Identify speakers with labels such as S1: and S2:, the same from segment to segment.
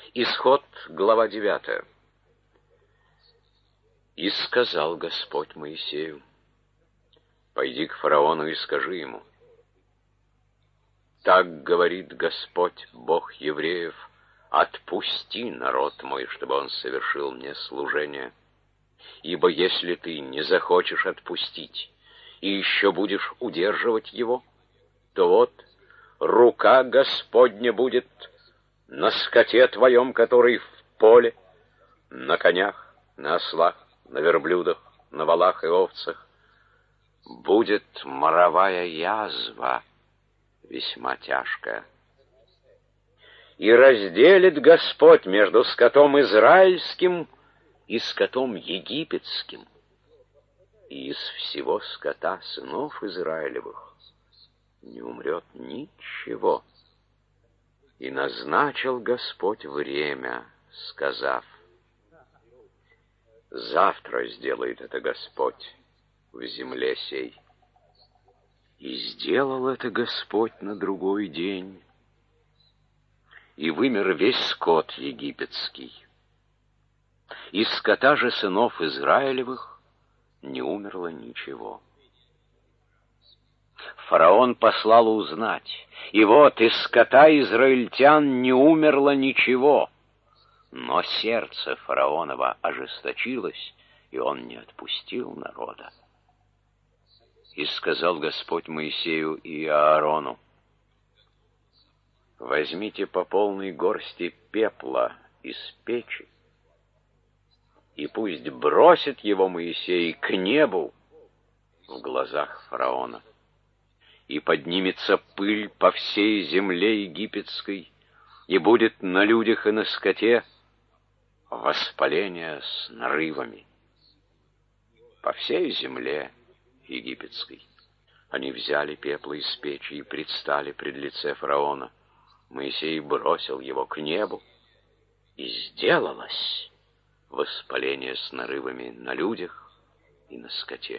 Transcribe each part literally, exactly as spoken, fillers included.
S1: Исход, глава девятая. «И сказал Господь Моисею: пойди к фараону и скажи ему: так говорит Господь, Бог евреев, отпусти народ мой, чтобы он совершил мне служение. Ибо если ты не захочешь отпустить и еще будешь удерживать его, то вот рука Господня будет на скоте твоем, который в поле, на конях, на ослах, на верблюдах, на волах и овцах. Будет моровая язва, весьма тяжкая. И разделит Господь между скотом израильским и скотом египетским. И из всего скота сынов Израилевых не умрет ничего. И назначил Господь время, сказав: завтра сделает это Господь в земле сей. И сделал это Господь на другой день, и вымер весь скот египетский. Из скота же сынов Израилевых не умерло ничего. Фараон послал узнать, и вот из скота израильтян не умерло ничего. Но сердце фараонова ожесточилось, и он не отпустил народа. И сказал Господь Моисею и Аарону: возьмите по полной горсти пепла из печи, и пусть бросит его Моисей к небу в глазах фараона. И поднимется пыль по всей земле египетской, и будет на людях и на скоте воспаление с нарывами. По всей земле египетской. Они взяли пепла из печи и предстали пред лице фараона. Моисей бросил его к небу, и сделалось воспаление с нарывами на людях и на скоте.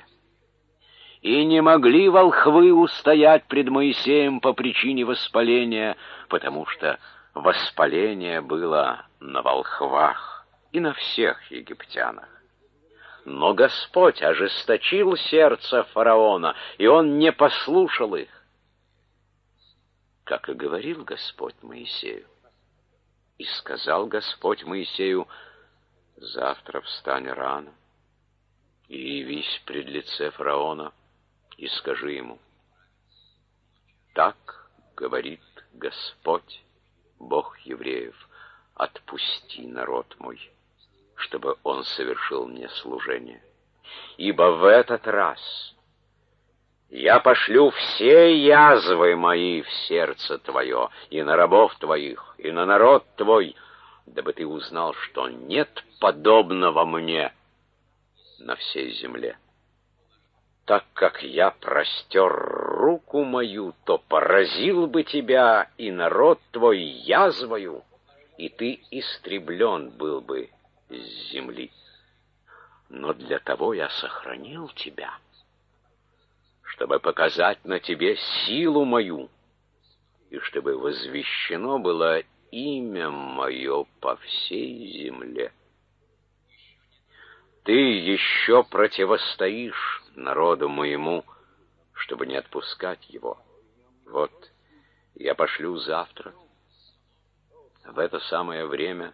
S1: И не могли волхвы устоять пред Моисеем по причине воспаления, потому что воспаление было на волхвах и на всех египтянах. Но Господь ожесточил сердце фараона, и он не послушал их, как и говорил Господь Моисею. И сказал Господь Моисею: завтра встань рано и явись пред лице фараона, и скажи ему: так говорит Господь, Бог евреев, отпусти народ мой, чтобы он совершил мне служение. Ибо в этот раз я пошлю все язвы мои в сердце твое, и на рабов твоих, и на народ твой, дабы ты узнал, что нет подобного мне на всей земле. Так как я простер руку мою, то поразил бы тебя и народ твой язвою, и ты истреблен был бы с земли. Но для того я сохранил тебя, чтобы показать на тебе силу мою, и чтобы возвещено было имя мое по всей земле. Ты еще противостоишь народу моему, чтобы не отпускать его. Вот я пошлю завтра, в это самое время,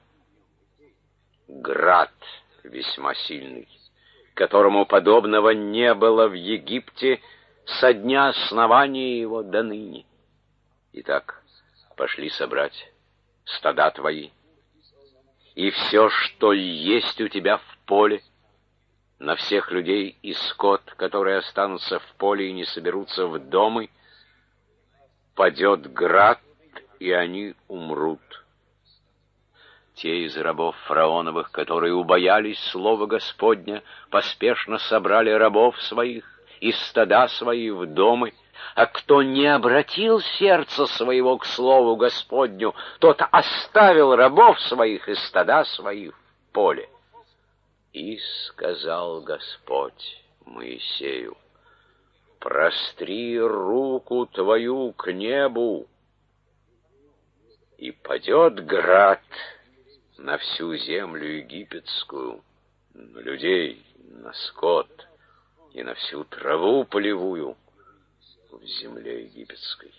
S1: град весьма сильный, которому подобного не было в Египте со дня основания его до ныне. Итак, пошли собрать стада твои и все, что есть у тебя в поле, на всех людей и скот, которые останутся в поле и не соберутся в домы, падет град, и они умрут. Те из рабов фараоновых, которые убоялись слова Господня, поспешно собрали рабов своих и стада свои в домы, а кто не обратил сердце своего к слову Господню, тот оставил рабов своих и стада свои в поле. И сказал Господь Моисею: простри руку твою к небу, и падет град, на всю землю египетскую, на людей, на скот и на всю траву полевую в земле египетской.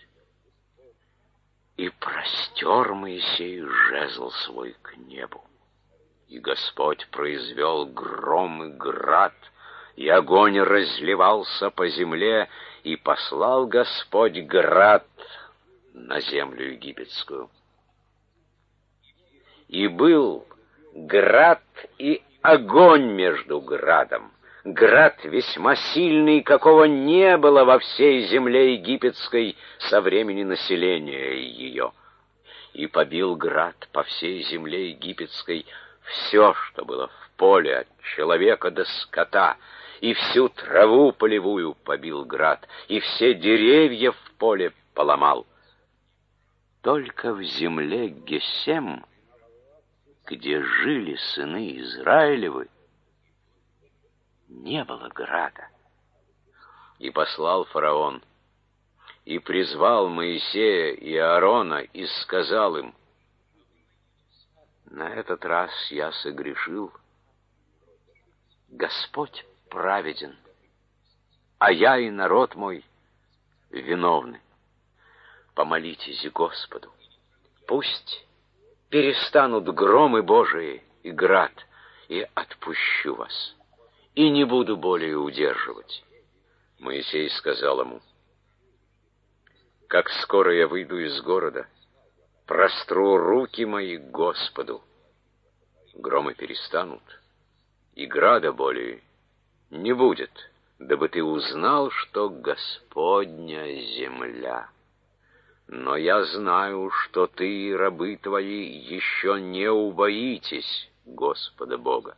S1: И простер Моисей жезл свой к небу, и Господь произвел гром и град, и огонь разливался по земле, и послал Господь град на землю египетскую. И был град и огонь между градом, град весьма сильный, какого не было во всей земле египетской со времени населения ее. И побил град по всей земле египетской все, что было в поле, от человека до скота, и всю траву полевую побил град, и все деревья в поле поломал. Только в земле Гесем, где жили сыны Израилевы, не было града. И послал фараон, и призвал Моисея и Аарона, и сказал им: на этот раз я согрешил, Господь праведен, а я и народ мой виновны. Помолитесь Господу, пусть перестанут громы Божии и град, и отпущу вас, и не буду более удерживать. Моисей сказал ему: как скоро я выйду из города, простру руки мои к Господу, громы перестанут, и града более не будет, дабы ты узнал, что Господня земля. Но я знаю, что ты и рабы твои еще не убоитесь Господа Бога.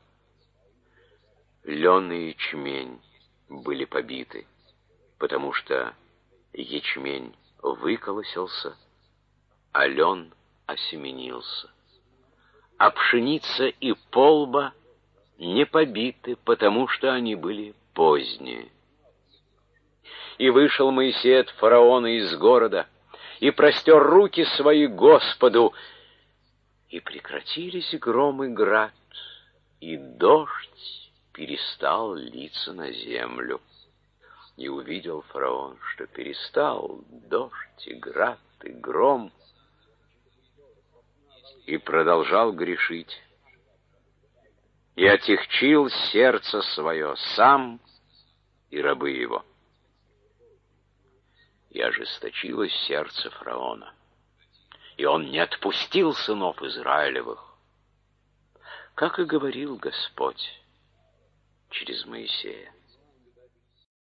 S1: Лен и ячмень были побиты, потому что ячмень выколосился, а лен осеменился. А пшеница и полба не побиты, потому что они были поздние. И вышел Моисей от фараона из города, и простер руки свои Господу, и прекратились гром и град, и дождь перестал литься на землю. И увидел фараон, что перестал дождь и град и гром, и продолжал грешить, и отягчил сердце свое сам и рабы его. И ожесточилось сердце фараона, и он не отпустил сынов Израилевых, как и говорил Господь через Моисея.